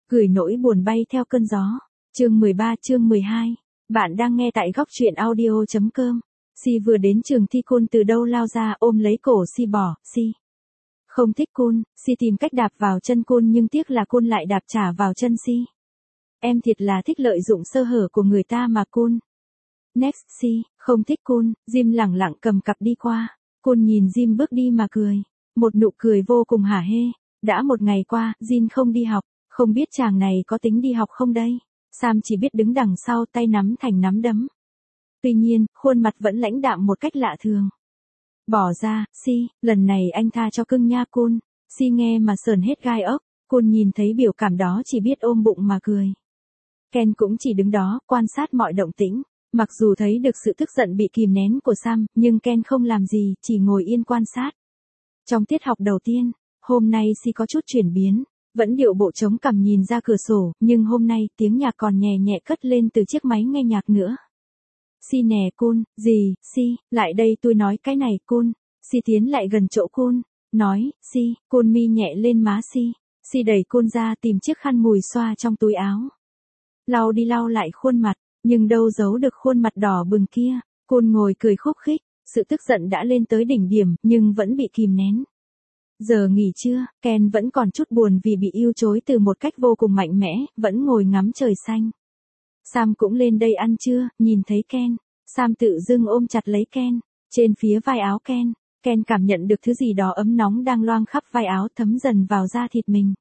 Gửi nỗi buồn bay theo cơn gió. Chương 13, chương 12. Bạn đang nghe tại góc truyện audio.com. Si vừa đến trường thi, Kun từ đâu lao ra ôm lấy cổ Si bỏ. Si không thích Kun. Si tìm cách đạp vào chân Kun nhưng tiếc là Kun lại đạp trả vào chân Si. Em thiệt là thích lợi dụng sơ hở của người ta mà Kun. Next. Si không thích Kun. Jim lẳng lặng cầm cặp đi qua. Kun nhìn Jim bước đi mà cười. Một nụ cười vô cùng hả hê. Đã một ngày qua, Jin không đi học. Không biết chàng này có tính đi học không đây? Sam chỉ biết đứng đằng sau, tay nắm thành nắm đấm. Tuy nhiên, khuôn mặt vẫn lãnh đạm một cách lạ thường. Bỏ ra, Si, lần này anh tha cho cưng nha Kun. Si nghe mà sờn hết gai ốc. Kun nhìn thấy biểu cảm đó chỉ biết ôm bụng mà cười. Ken cũng chỉ đứng đó, quan sát mọi động tĩnh. Mặc dù thấy được sự tức giận bị kìm nén của Sam, nhưng Ken không làm gì, chỉ ngồi yên quan sát. Trong tiết học đầu tiên, hôm nay Si có chút chuyển biến. Vẫn điệu bộ chống cằm nhìn ra cửa sổ, nhưng hôm nay tiếng nhạc còn nhẹ nhẹ cất lên từ chiếc máy nghe nhạc nữa. Si nè Kun, gì, Si, lại đây tôi nói cái này Kun. Si tiến lại gần chỗ Kun, nói, Si, Kun mi nhẹ lên má Si. Si đẩy Kun ra tìm chiếc khăn mùi xoa trong túi áo. Lau đi lau lại khuôn mặt, nhưng đâu giấu được khuôn mặt đỏ bừng kia. Kun ngồi cười khúc khích, sự tức giận đã lên tới đỉnh điểm, nhưng vẫn bị kìm nén. Giờ nghỉ trưa, Ken vẫn còn chút buồn vì bị yêu chối từ một cách vô cùng mạnh mẽ, vẫn ngồi ngắm trời xanh. Sam cũng lên đây ăn trưa, nhìn thấy Ken. Sam tự dưng ôm chặt lấy Ken. Trên phía vai áo Ken, Ken cảm nhận được thứ gì đó ấm nóng đang loang khắp vai áo thấm dần vào da thịt mình.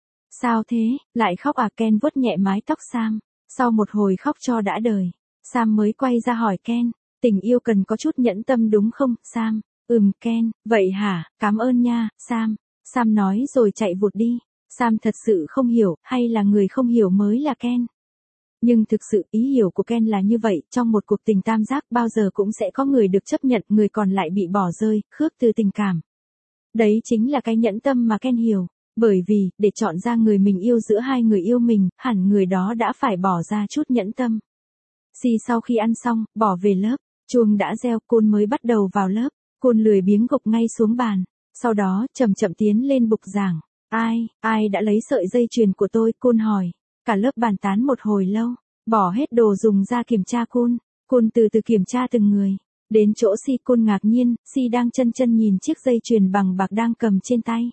Sao thế, lại khóc à? Ken vuốt nhẹ mái tóc Sam. Sau một hồi khóc cho đã đời, Sam mới quay ra hỏi Ken, tình yêu cần có chút nhẫn tâm đúng không, Sam? Ken, vậy hả, cảm ơn nha, Sam. Sam nói rồi chạy vụt đi. Sam thật sự không hiểu, hay là người không hiểu mới là Ken? Nhưng thực sự ý hiểu của Ken là như vậy, trong một cuộc tình tam giác bao giờ cũng sẽ có người được chấp nhận, người còn lại bị bỏ rơi, khước từ tình cảm. Đấy chính là cái nhẫn tâm mà Ken hiểu. Bởi vì, để chọn ra người mình yêu giữa hai người yêu mình, hẳn người đó đã phải bỏ ra chút nhẫn tâm. Si sau khi ăn xong, bỏ về lớp. Chuông đã reo, Kun mới bắt đầu vào lớp. Kun lười biếng gục ngay xuống bàn. Sau đó, chậm chậm tiến lên bục giảng. Ai đã lấy sợi dây chuyền của tôi? Kun hỏi. Cả lớp bàn tán một hồi lâu. Bỏ hết đồ dùng ra kiểm tra Kun. Kun từ từ kiểm tra từng người. Đến chỗ Si, Kun ngạc nhiên, Si đang chân nhìn chiếc dây chuyền bằng bạc đang cầm trên tay.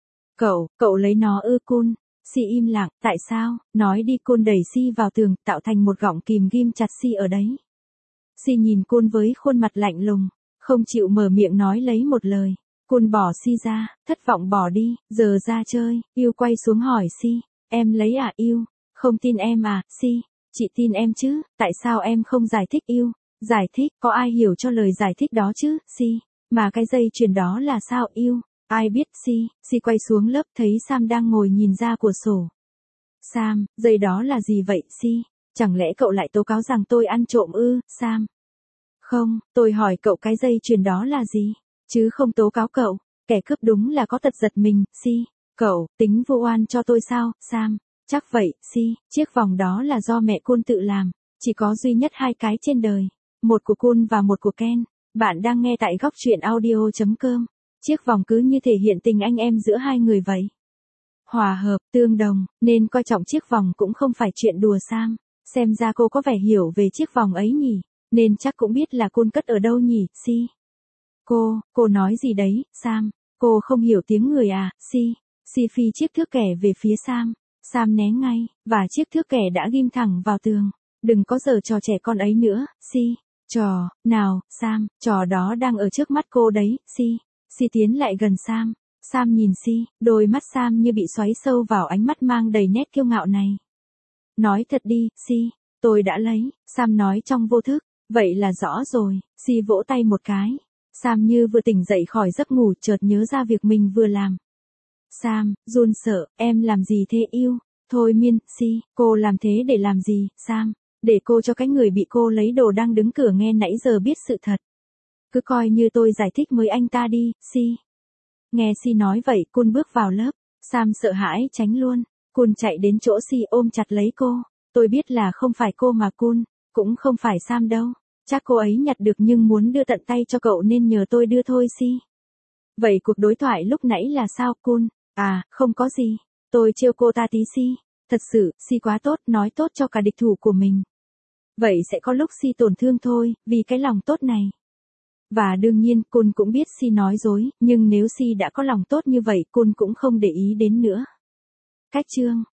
Cậu lấy nó ư? Kun. Si im lặng, tại sao? Nói đi. Kun đẩy Si vào tường, tạo thành một gọng kìm ghim chặt Si ở đấy. Si nhìn Kun với khuôn mặt lạnh lùng, không chịu mở miệng nói lấy một lời. Kun bỏ Si ra, thất vọng bỏ đi, giờ ra chơi. Yêu quay xuống hỏi Si, em lấy à? Yêu, không tin em à? Si, chị tin em chứ, tại sao em không giải thích? Yêu, giải thích, có ai hiểu cho lời giải thích đó chứ? Si, mà cái dây chuyền đó là sao? Yêu, ai biết? Si quay xuống lớp thấy Sam đang ngồi nhìn ra cửa sổ. Sam, dây đó là gì vậy? Si, chẳng lẽ cậu lại tố cáo rằng tôi ăn trộm ư? Sam, không, tôi hỏi cậu cái dây chuyền đó là gì, chứ không tố cáo cậu. Kẻ cướp đúng là có tật giật mình. Si, cậu tính vu oan cho tôi sao? Sam, chắc vậy. Si, chiếc vòng đó là do mẹ Kun tự làm, chỉ có duy nhất hai cái trên đời, một của Kun và một của Ken. Bạn đang nghe tại góc truyện audio.com. Chiếc vòng cứ như thể hiện tình anh em giữa hai người vậy. Hòa hợp, tương đồng, nên coi trọng chiếc vòng cũng không phải chuyện đùa. Sam, xem ra cô có vẻ hiểu về chiếc vòng ấy nhỉ, nên chắc cũng biết là Kun cất ở đâu nhỉ? Si, cô nói gì đấy? Sam, cô không hiểu tiếng người à? Si phi chiếc thước kẻ về phía Sam. Sam né ngay, và chiếc thước kẻ đã ghim thẳng vào tường. Đừng có giở trò trẻ con ấy nữa. Si, trò nào? Sam, trò đó đang ở trước mắt cô đấy. Si tiến lại gần Sam. Sam nhìn Si, đôi mắt Sam như bị xoáy sâu vào ánh mắt mang đầy nét kiêu ngạo này. Nói thật đi, Si, tôi đã lấy. Sam nói trong vô thức. Vậy là rõ rồi. Si vỗ tay một cái. Sam như vừa tỉnh dậy khỏi giấc ngủ, chợt nhớ ra việc mình vừa làm. Sam, run sợ, em làm gì thế? Yêu, thôi miên. Si, cô làm thế để làm gì? Sam, để cô cho cái người bị cô lấy đồ đang đứng cửa nghe nãy giờ biết sự thật. Cứ coi như tôi giải thích với anh ta đi. Si, nghe Si nói vậy, Kun bước vào lớp. Sam sợ hãi tránh luôn. Kun chạy đến chỗ Si ôm chặt lấy cô. Tôi biết là không phải cô mà Kun, cũng không phải Sam đâu. Chắc cô ấy nhặt được nhưng muốn đưa tận tay cho cậu nên nhờ tôi đưa thôi. Si, vậy cuộc đối thoại lúc nãy là sao? Kun, à, không có gì. Tôi trêu cô ta tí. Si, Thật sự, Si quá tốt, nói tốt cho cả địch thủ của mình. Vậy sẽ có lúc Si tổn thương thôi, vì cái lòng tốt này. Và đương nhiên, Kun cũng biết Si nói dối, nhưng nếu Si đã có lòng tốt như vậy, Kun cũng không để ý đến nữa. Cách chương